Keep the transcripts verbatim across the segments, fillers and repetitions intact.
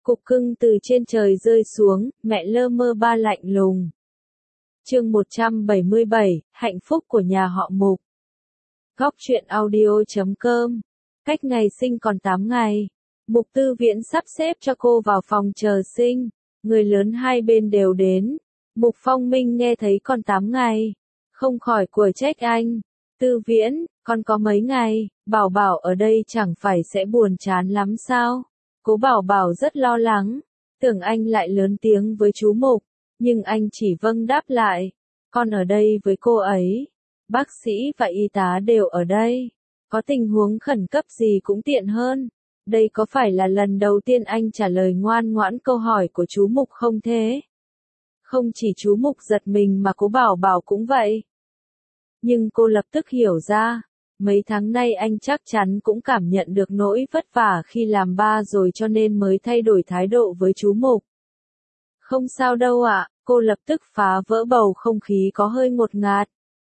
Cục cưng từ trên trời rơi xuống, mẹ lơ mơ ba lạnh lùng. Chương một trăm bảy mươi bảy, hạnh phúc của nhà họ Mục. Góc truyện audio chấm com. Cách ngày sinh còn tám ngày. Mục Tư Viễn sắp xếp cho cô vào phòng chờ sinh. Người lớn hai bên đều đến. Mục Phong Minh nghe thấy còn tám ngày. Không khỏi của trách anh. Tư Viễn, con có mấy ngày, Bảo Bảo ở đây chẳng phải sẽ buồn chán lắm sao? Cố Bảo Bảo rất lo lắng. Tưởng anh lại lớn tiếng với chú Mục. Nhưng anh chỉ vâng đáp lại. Con ở đây với cô ấy. Bác sĩ và y tá đều ở đây. Có tình huống khẩn cấp gì cũng tiện hơn. Đây có phải là lần đầu tiên anh trả lời ngoan ngoãn câu hỏi của chú Mục không thế? Không chỉ chú Mục giật mình mà Cố Bảo Bảo cũng vậy. Nhưng cô lập tức hiểu ra. Mấy tháng nay anh chắc chắn cũng cảm nhận được nỗi vất vả khi làm ba rồi cho nên mới thay đổi thái độ với chú Mục. Không sao đâu ạ, cô lập tức phá vỡ bầu không khí có hơi ngột ngạt.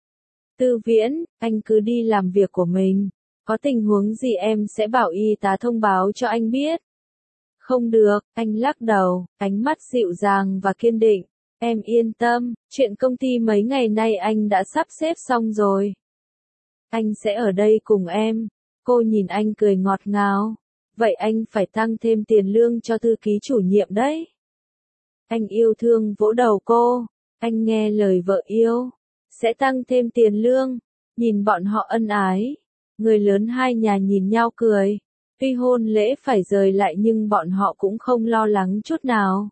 Tư Viễn, anh cứ đi làm việc của mình. Có tình huống gì em sẽ bảo y tá thông báo cho anh biết. Không được, anh lắc đầu, ánh mắt dịu dàng và kiên định. Em yên tâm, chuyện công ty mấy ngày nay anh đã sắp xếp xong rồi. Anh sẽ ở đây cùng em. Cô nhìn anh cười ngọt ngào. Vậy anh phải tăng thêm tiền lương cho thư ký chủ nhiệm đấy. Anh yêu thương vỗ đầu cô. Anh nghe lời vợ yêu. Sẽ tăng thêm tiền lương. Nhìn bọn họ ân ái. Người lớn hai nhà nhìn nhau cười. Tuy hôn lễ phải rời lại nhưng bọn họ cũng không lo lắng chút nào.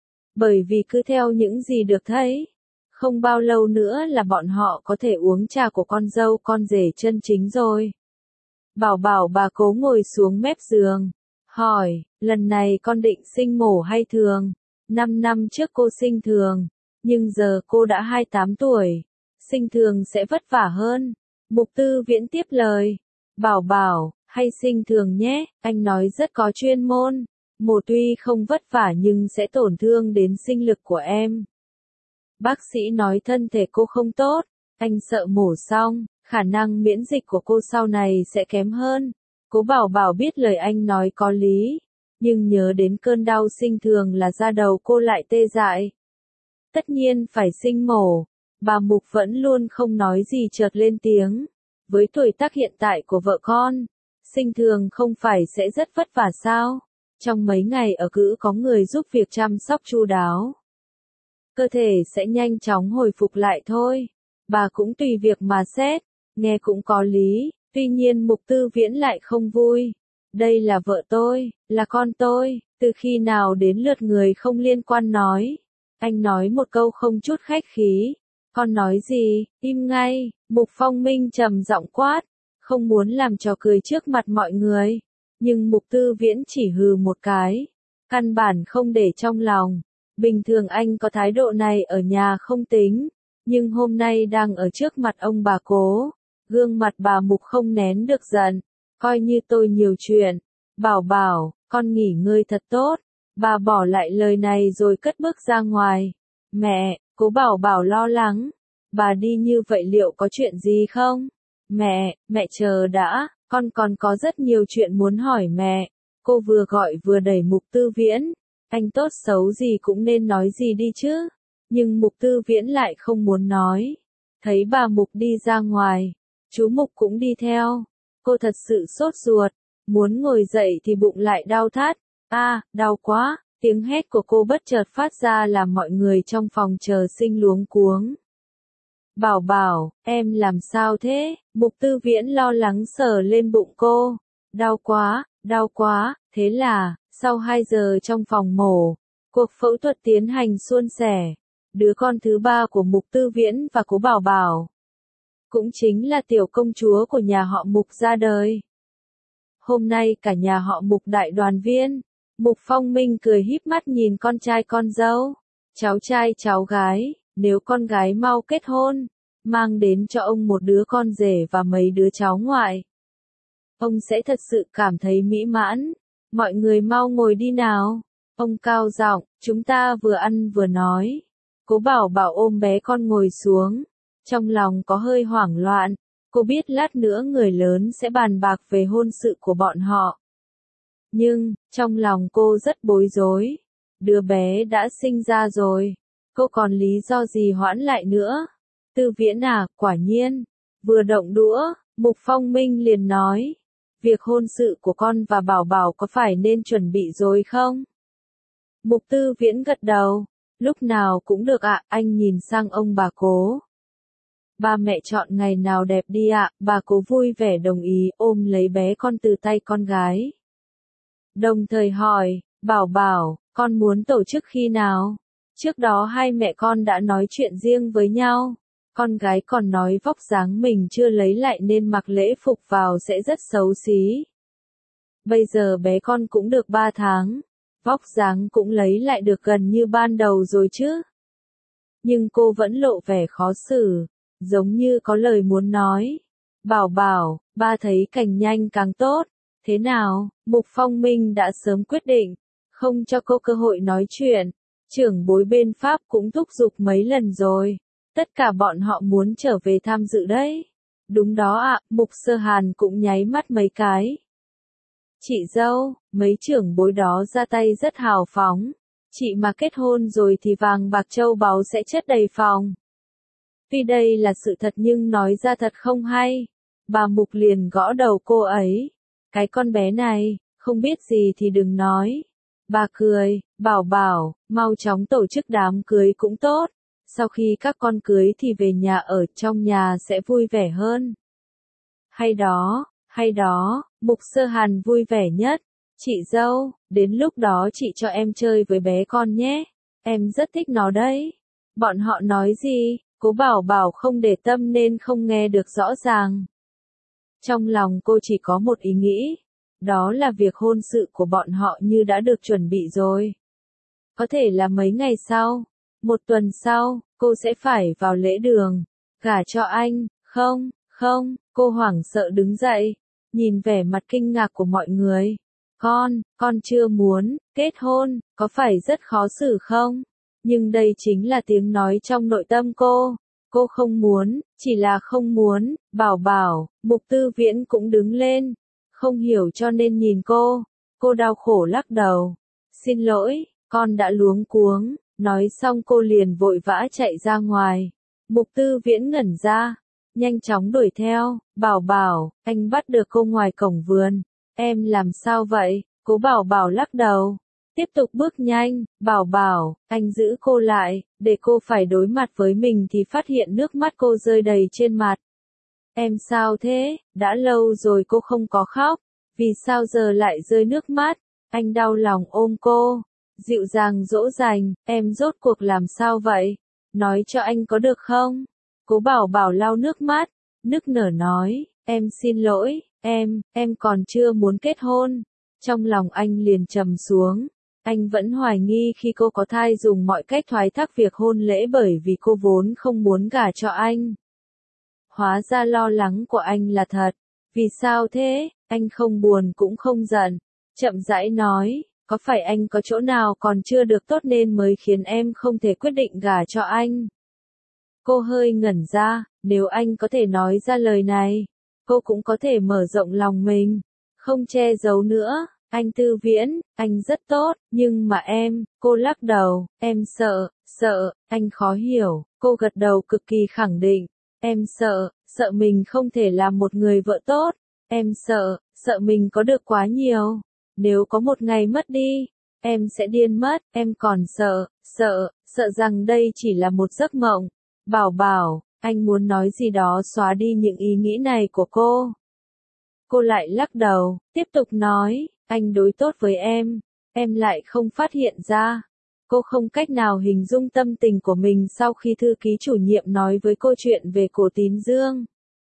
Bởi vì cứ theo những gì được thấy. Không bao lâu nữa là bọn họ có thể uống trà của con dâu con rể chân chính rồi. Bảo Bảo bà Cố ngồi xuống mép giường. Hỏi, lần này con định sinh mổ hay thường? Năm năm trước cô sinh thường. Nhưng giờ cô đã hai mươi tám tuổi. Sinh thường sẽ vất vả hơn. Mục Tư Viễn tiếp lời. Bảo Bảo, hay sinh thường nhé, anh nói rất có chuyên môn. Mổ tuy không vất vả nhưng sẽ tổn thương đến sinh lực của em. Bác sĩ nói thân thể cô không tốt, anh sợ mổ xong, khả năng miễn dịch của cô sau này sẽ kém hơn. Cố Bảo Bảo biết lời anh nói có lý, nhưng nhớ đến cơn đau sinh thường là da đầu cô lại tê dại. Tất nhiên phải sinh mổ, bà Mục vẫn luôn không nói gì chợt lên tiếng. Với tuổi tác hiện tại của vợ con, sinh thường không phải sẽ rất vất vả sao? Trong mấy ngày ở cữ có người giúp việc chăm sóc chu đáo. Cơ thể sẽ nhanh chóng hồi phục lại thôi. Bà cũng tùy việc mà xét, nghe cũng có lý, tuy nhiên Mục Tư Viễn lại không vui. Đây là vợ tôi, là con tôi, từ khi nào đến lượt người không liên quan nói. Anh nói một câu không chút khách khí. Con nói gì, im ngay, Mục Phong Minh trầm giọng quát, không muốn làm trò cười trước mặt mọi người. Nhưng Mục Tư Viễn chỉ hừ một cái, căn bản không để trong lòng. Bình thường anh có thái độ này ở nhà không tính, nhưng hôm nay đang ở trước mặt ông bà Cố, gương mặt bà Mục không nén được giận, coi như tôi nhiều chuyện. Bảo Bảo, con nghỉ ngơi thật tốt. Bà bỏ lại lời này rồi cất bước ra ngoài. Mẹ, Cố Bảo Bảo lo lắng. Bà đi như vậy liệu có chuyện gì không? Mẹ, mẹ chờ đã, con còn có rất nhiều chuyện muốn hỏi mẹ. Cô vừa gọi vừa đẩy Mục Tư Viễn. Anh tốt xấu gì cũng nên nói gì đi chứ. Nhưng Mục Tư Viễn lại không muốn nói. Thấy bà Mục đi ra ngoài, chú Mục cũng đi theo. Cô thật sự sốt ruột, muốn ngồi dậy thì bụng lại đau thắt. A, à, đau quá, tiếng hét của cô bất chợt phát ra làm mọi người trong phòng chờ sinh luống cuống. Bảo Bảo, em làm sao thế? Mục Tư Viễn lo lắng sờ lên bụng cô. Đau quá, đau quá, thế là, sau hai giờ trong phòng mổ, cuộc phẫu thuật tiến hành suôn sẻ. Đứa con thứ ba của Mục Tư Viễn và Cố Bảo Bảo, cũng chính là tiểu công chúa của nhà họ Mục ra đời. Hôm nay cả nhà họ Mục đại đoàn viên. Mục Phong Minh cười híp mắt nhìn con trai con dâu, cháu trai cháu gái, nếu con gái mau kết hôn, mang đến cho ông một đứa con rể và mấy đứa cháu ngoại. Ông sẽ thật sự cảm thấy mỹ mãn. Mọi người mau ngồi đi nào. Ông cao giọng, chúng ta vừa ăn vừa nói. Cố Bảo Bảo ôm bé con ngồi xuống. Trong lòng có hơi hoảng loạn. Cô biết lát nữa người lớn sẽ bàn bạc về hôn sự của bọn họ. Nhưng, trong lòng cô rất bối rối. Đứa bé đã sinh ra rồi. Cô còn lý do gì hoãn lại nữa? Tư Viễn à, quả nhiên. Vừa động đũa, Mục Phong Minh liền nói. Việc hôn sự của con và Bảo Bảo có phải nên chuẩn bị rồi không? Mục Tư Viễn gật đầu. Lúc nào cũng được ạ, anh nhìn sang ông bà Cố. Ba mẹ chọn ngày nào đẹp đi ạ, bà Cố vui vẻ đồng ý, ôm lấy bé con từ tay con gái. Đồng thời hỏi, Bảo Bảo, con muốn tổ chức khi nào? Trước đó hai mẹ con đã nói chuyện riêng với nhau. Con gái còn nói vóc dáng mình chưa lấy lại nên mặc lễ phục vào sẽ rất xấu xí. Bây giờ bé con cũng được ba tháng. Vóc dáng cũng lấy lại được gần như ban đầu rồi chứ. Nhưng cô vẫn lộ vẻ khó xử, giống như có lời muốn nói. Bảo Bảo, ba thấy càng nhanh càng tốt. Thế nào? Mục Phong Minh đã sớm quyết định, không cho cô cơ hội nói chuyện. Trưởng bối bên Pháp cũng thúc giục mấy lần rồi. Tất cả bọn họ muốn trở về tham dự đấy. Đúng đó ạ, Mục Sơ Hàn cũng nháy mắt mấy cái. Chị dâu, mấy trưởng bối đó ra tay rất hào phóng. Chị mà kết hôn rồi thì vàng bạc châu báu sẽ chất đầy phòng. Tuy đây là sự thật nhưng nói ra thật không hay. Bà Mục liền gõ đầu cô ấy. Cái con bé này, không biết gì thì đừng nói. Bà cười, Bảo Bảo, mau chóng tổ chức đám cưới cũng tốt. Sau khi các con cưới thì về nhà ở trong nhà sẽ vui vẻ hơn. Hay đó, hay đó, Mục Sơ Hàn vui vẻ nhất. Chị dâu, đến lúc đó chị cho em chơi với bé con nhé. Em rất thích nó đấy. Bọn họ nói gì, Cố Bảo Bảo không để tâm nên không nghe được rõ ràng. Trong lòng cô chỉ có một ý nghĩ. Đó là việc hôn sự của bọn họ như đã được chuẩn bị rồi. Có thể là mấy ngày sau, một tuần sau, cô sẽ phải vào lễ đường, gả cho anh, không, không, cô hoảng sợ đứng dậy, nhìn vẻ mặt kinh ngạc của mọi người. Con, con chưa muốn, kết hôn, có phải rất khó xử không? Nhưng đây chính là tiếng nói trong nội tâm cô. Cô không muốn, chỉ là không muốn, Bảo Bảo, Mục Tư Viễn cũng đứng lên. Không hiểu cho nên nhìn cô. Cô đau khổ lắc đầu. Xin lỗi, con đã luống cuống. Nói xong cô liền vội vã chạy ra ngoài. Mục Tư Viễn ngẩn ra. Nhanh chóng đuổi theo. Bảo Bảo, anh bắt được cô ngoài cổng vườn. Em làm sao vậy? Cố Bảo Bảo lắc đầu. Tiếp tục bước nhanh. Bảo Bảo, anh giữ cô lại. Để cô phải đối mặt với mình thì phát hiện nước mắt cô rơi đầy trên mặt. Em sao thế? Đã lâu rồi cô không có khóc. Vì sao giờ lại rơi nước mắt? Anh đau lòng ôm cô. Dịu dàng dỗ dành, em rốt cuộc làm sao vậy? Nói cho anh có được không? Cố Bảo Bảo lau nước mắt, nức nở nói, em xin lỗi, em, em còn chưa muốn kết hôn. Trong lòng anh liền trầm xuống. Anh vẫn hoài nghi khi cô có thai dùng mọi cách thoái thác việc hôn lễ bởi vì cô vốn không muốn gả cho anh. Hóa ra lo lắng của anh là thật. Vì sao thế? Anh không buồn cũng không giận. Chậm rãi nói, có phải anh có chỗ nào còn chưa được tốt nên mới khiến em không thể quyết định gả cho anh? Cô hơi ngẩn ra, nếu anh có thể nói ra lời này, cô cũng có thể mở rộng lòng mình, không che giấu nữa. Anh Tư Viễn, anh rất tốt, nhưng mà em, cô lắc đầu, em sợ, sợ, anh khó hiểu. Cô gật đầu cực kỳ khẳng định, em sợ, sợ mình không thể làm một người vợ tốt. Em sợ, sợ mình có được quá nhiều. Nếu có một ngày mất đi, em sẽ điên mất. Em còn sợ, sợ, sợ rằng đây chỉ là một giấc mộng. Bảo Bảo, anh muốn nói gì đó xóa đi những ý nghĩ này của cô. Cô lại lắc đầu, tiếp tục nói, anh đối tốt với em, em lại không phát hiện ra. Cô không cách nào hình dung tâm tình của mình sau khi thư ký chủ nhiệm nói với cô chuyện về Cổ Tín Dương.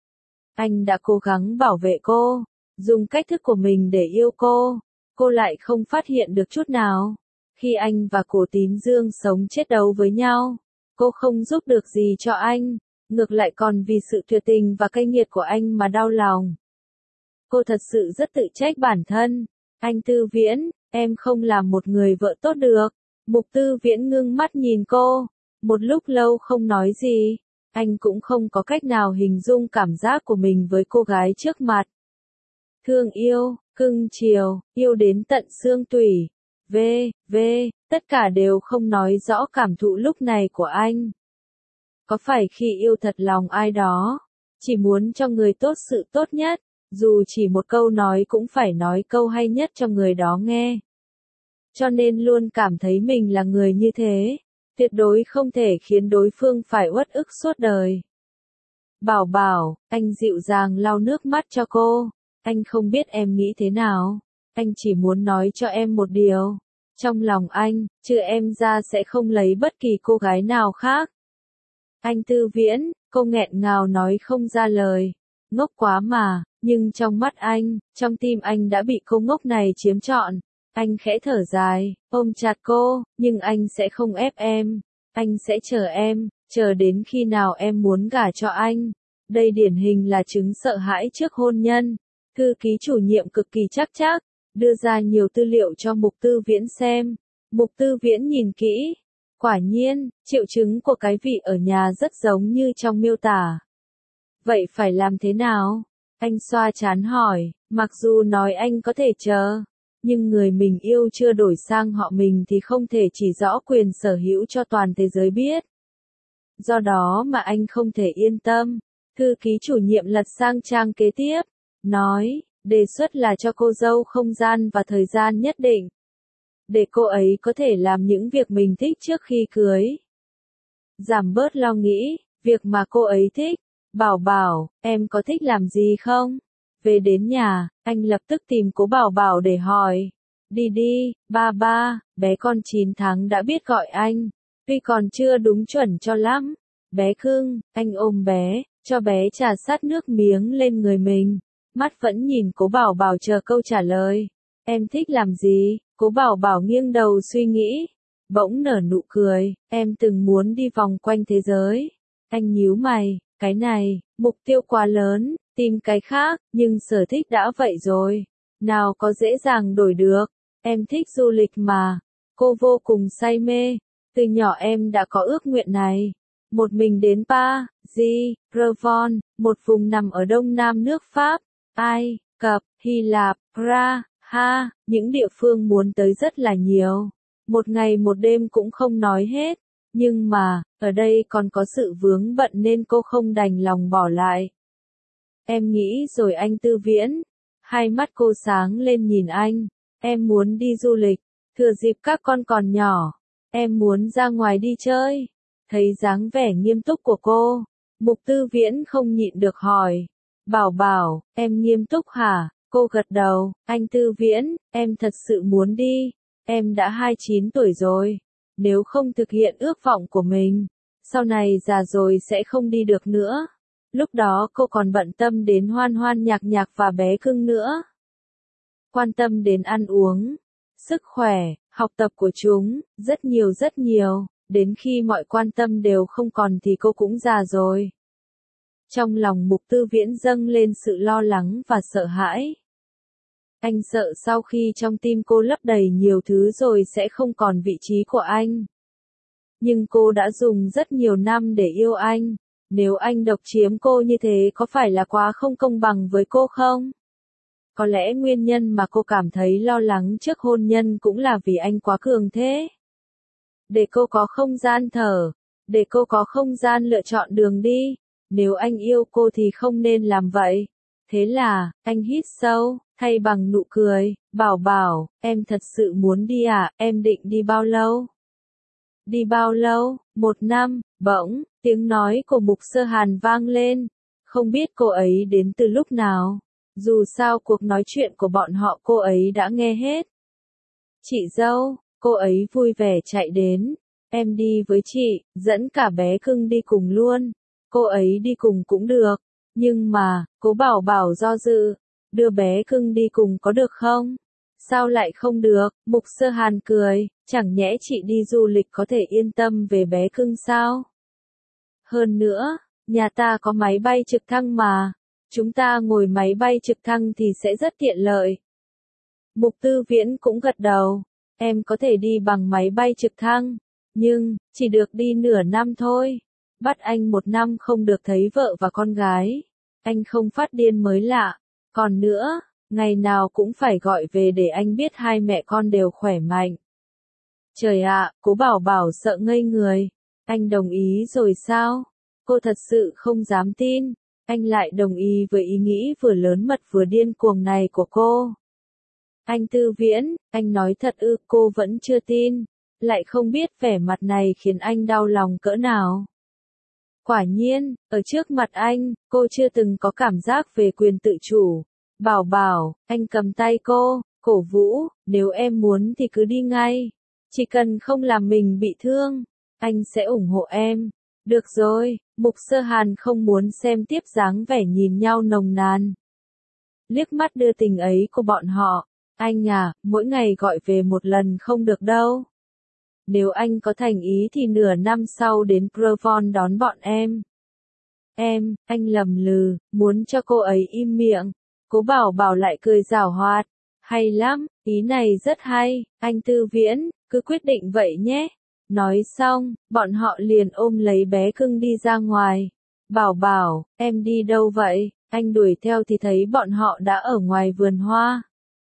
Anh đã cố gắng bảo vệ cô, dùng cách thức của mình để yêu cô. Cô lại không phát hiện được chút nào. Khi anh và Cổ Tín Dương sống chết đấu với nhau, cô không giúp được gì cho anh, ngược lại còn vì sự tuyệt tình và cay nghiệt của anh mà đau lòng. Cô thật sự rất tự trách bản thân. Anh Tư Viễn, em không làm một người vợ tốt được. Mục Tư Viễn ngưng mắt nhìn cô, một lúc lâu không nói gì. Anh cũng không có cách nào hình dung cảm giác của mình với cô gái trước mặt. Thương yêu, cưng chiều, yêu đến tận xương tủy. V, V, tất cả đều không nói rõ cảm thụ lúc này của anh. Có phải khi yêu thật lòng ai đó, chỉ muốn cho người tốt sự tốt nhất, dù chỉ một câu nói cũng phải nói câu hay nhất cho người đó nghe. Cho nên luôn cảm thấy mình là người như thế, tuyệt đối không thể khiến đối phương phải uất ức suốt đời. Bảo Bảo, anh dịu dàng lau nước mắt cho cô, anh không biết em nghĩ thế nào, anh chỉ muốn nói cho em một điều, trong lòng anh, trừ em ra sẽ không lấy bất kỳ cô gái nào khác. Anh Tư Viễn, cô nghẹn ngào nói không ra lời, ngốc quá mà, nhưng trong mắt anh, trong tim anh đã bị cô ngốc này chiếm trọn. Anh khẽ thở dài, ôm chặt cô, nhưng anh sẽ không ép em, anh sẽ chờ em, chờ đến khi nào em muốn gả cho anh. Đây điển hình là chứng sợ hãi trước hôn nhân. Thư ký chủ nhiệm cực kỳ chắc chắc, đưa ra nhiều tư liệu cho Mục Tư Viễn xem. Mục Tư Viễn nhìn kỹ, quả nhiên, triệu chứng của cái vị ở nhà rất giống như trong miêu tả. Vậy phải làm thế nào? Anh xoa trán hỏi, mặc dù nói anh có thể chờ, nhưng người mình yêu chưa đổi sang họ mình thì không thể chỉ rõ quyền sở hữu cho toàn thế giới biết. Do đó mà anh không thể yên tâm. Thư ký chủ nhiệm lật sang trang kế tiếp, nói, đề xuất là cho cô dâu không gian và thời gian nhất định, để cô ấy có thể làm những việc mình thích trước khi cưới. Giảm bớt lo nghĩ, việc mà cô ấy thích. Bảo Bảo, em có thích làm gì không? Về đến nhà, anh lập tức tìm Cố Bảo Bảo để hỏi. Đi đi, ba ba, bé con chín tháng đã biết gọi anh, tuy còn chưa đúng chuẩn cho lắm. Bé cưng, anh ôm bé, cho bé trà sát nước miếng lên người mình. Mắt vẫn nhìn Cố Bảo Bảo chờ câu trả lời. Em thích làm gì? Cố Bảo Bảo nghiêng đầu suy nghĩ, bỗng nở nụ cười, em từng muốn đi vòng quanh thế giới. Anh nhíu mày, cái này, mục tiêu quá lớn, tìm cái khác, nhưng sở thích đã vậy rồi, nào có dễ dàng đổi được. Em thích du lịch mà, cô vô cùng say mê, từ nhỏ em đã có ước nguyện này. Một mình đến Pa, Di, Revon, một vùng nằm ở đông nam nước Pháp, Ai Cập, Hy Lạp, Ra, Ha, những địa phương muốn tới rất là nhiều. Một ngày một đêm cũng không nói hết, nhưng mà, ở đây còn có sự vướng bận nên cô không đành lòng bỏ lại. Em nghĩ rồi anh Tư Viễn. Hai mắt cô sáng lên nhìn anh. Em muốn đi du lịch, thừa dịp các con còn nhỏ. Em muốn ra ngoài đi chơi. Thấy dáng vẻ nghiêm túc của cô, Mục Tư Viễn không nhịn được hỏi. Bảo Bảo, em nghiêm túc hả? Cô gật đầu, anh Tư Viễn, em thật sự muốn đi. Em đã hai mươi chín tuổi rồi. Nếu không thực hiện ước vọng của mình, sau này già rồi sẽ không đi được nữa. Lúc đó cô còn bận tâm đến Hoan Hoan Nhạc Nhạc và bé cưng nữa. Quan tâm đến ăn uống, sức khỏe, học tập của chúng, rất nhiều rất nhiều. Đến khi mọi quan tâm đều không còn thì cô cũng già rồi. Trong lòng Mục Tư Viễn dâng lên sự lo lắng và sợ hãi. Anh sợ sau khi trong tim cô lấp đầy nhiều thứ rồi sẽ không còn vị trí của anh. Nhưng cô đã dùng rất nhiều năm để yêu anh. Nếu anh độc chiếm cô như thế có phải là quá không công bằng với cô không? Có lẽ nguyên nhân mà cô cảm thấy lo lắng trước hôn nhân cũng là vì anh quá cường thế. Để cô có không gian thở, để cô có không gian lựa chọn đường đi. Nếu anh yêu cô thì không nên làm vậy. Thế là, anh hít sâu, thay bằng nụ cười, Bảo Bảo, em thật sự muốn đi à, em định đi bao lâu? Đi bao lâu? Một năm, bỗng, tiếng nói của Mục Sơ Hàn vang lên. Không biết cô ấy đến từ lúc nào. Dù sao cuộc nói chuyện của bọn họ cô ấy đã nghe hết. Chị dâu, cô ấy vui vẻ chạy đến. Em đi với chị, dẫn cả bé cưng đi cùng luôn. Cô ấy đi cùng cũng được. Nhưng mà, Cố Bảo Bảo do dự. Đưa bé cưng đi cùng có được không? Sao lại không được? Mục Sơ Hàn cười, chẳng nhẽ chị đi du lịch có thể yên tâm về bé cưng sao? Hơn nữa, nhà ta có máy bay trực thăng mà. Chúng ta ngồi máy bay trực thăng thì sẽ rất tiện lợi. Mục Tư Viễn cũng gật đầu. Em có thể đi bằng máy bay trực thăng. Nhưng, chỉ được đi nửa năm thôi. Bắt anh một năm không được thấy vợ và con gái. Anh không phát điên mới lạ. Còn nữa, ngày nào cũng phải gọi về để anh biết hai mẹ con đều khỏe mạnh. Trời ạ, Cố Bảo Bảo sợ ngây người. Anh đồng ý rồi sao? Cô thật sự không dám tin. Anh lại đồng ý với ý nghĩ vừa lớn mật vừa điên cuồng này của cô. Anh Tư Viễn, anh nói thật ư? Cô vẫn chưa tin. Lại không biết vẻ mặt này khiến anh đau lòng cỡ nào. Quả nhiên, ở trước mặt anh, cô chưa từng có cảm giác về quyền tự chủ. Bảo Bảo, anh cầm tay cô, cổ vũ, nếu em muốn thì cứ đi ngay. Chỉ cần không làm mình bị thương, anh sẽ ủng hộ em. Được rồi, Mục Sơ Hàn không muốn xem tiếp dáng vẻ nhìn nhau nồng nàn. Liếc mắt đưa tình ấy của bọn họ, anh à, mỗi ngày gọi về một lần không được đâu. Nếu anh có thành ý thì nửa năm sau đến Provence đón bọn em. Em, anh lầm lừ, muốn cho cô ấy im miệng. Cố Bảo Bảo lại cười giảo hoạt. Hay lắm, ý này rất hay, anh Tư Viễn, cứ quyết định vậy nhé. Nói xong, bọn họ liền ôm lấy bé cưng đi ra ngoài. Bảo Bảo, em đi đâu vậy? Anh đuổi theo thì thấy bọn họ đã ở ngoài vườn hoa.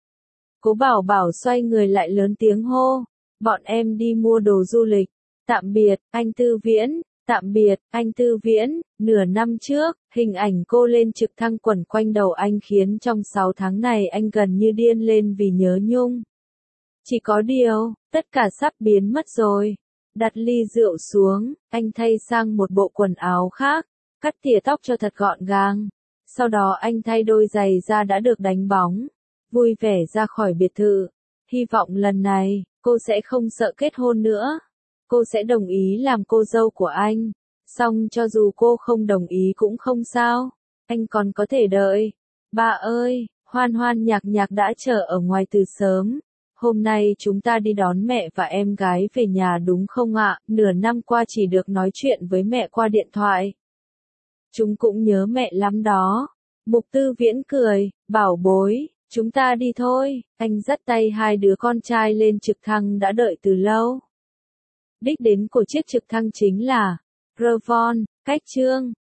Cố Bảo Bảo xoay người lại lớn tiếng hô. Bọn em đi mua đồ du lịch. Tạm biệt, anh Tư Viễn. Tạm biệt, anh Tư Viễn. Nửa năm trước, hình ảnh cô lên trực thăng quẩn quanh đầu anh khiến trong sáu tháng này anh gần như điên lên vì nhớ nhung. Chỉ có điều, tất cả sắp biến mất rồi. Đặt ly rượu xuống, anh thay sang một bộ quần áo khác, cắt tỉa tóc cho thật gọn gàng. Sau đó anh thay đôi giày da đã được đánh bóng, vui vẻ ra khỏi biệt thự. Hy vọng lần này, cô sẽ không sợ kết hôn nữa. Cô sẽ đồng ý làm cô dâu của anh. Xong cho dù cô không đồng ý cũng không sao. Anh còn có thể đợi. Ba ơi, Hoan Hoan Nhạc Nhạc đã chờ ở ngoài từ sớm. Hôm nay chúng ta đi đón mẹ và em gái về nhà đúng không ạ? Nửa năm qua chỉ được nói chuyện với mẹ qua điện thoại. Chúng cũng nhớ mẹ lắm đó. Mục Tư Viễn cười, bảo bối, chúng ta đi thôi. Anh dắt tay hai đứa con trai lên trực thăng đã đợi từ lâu. Đích đến của chiếc trực thăng chính là Provence, cách Chương.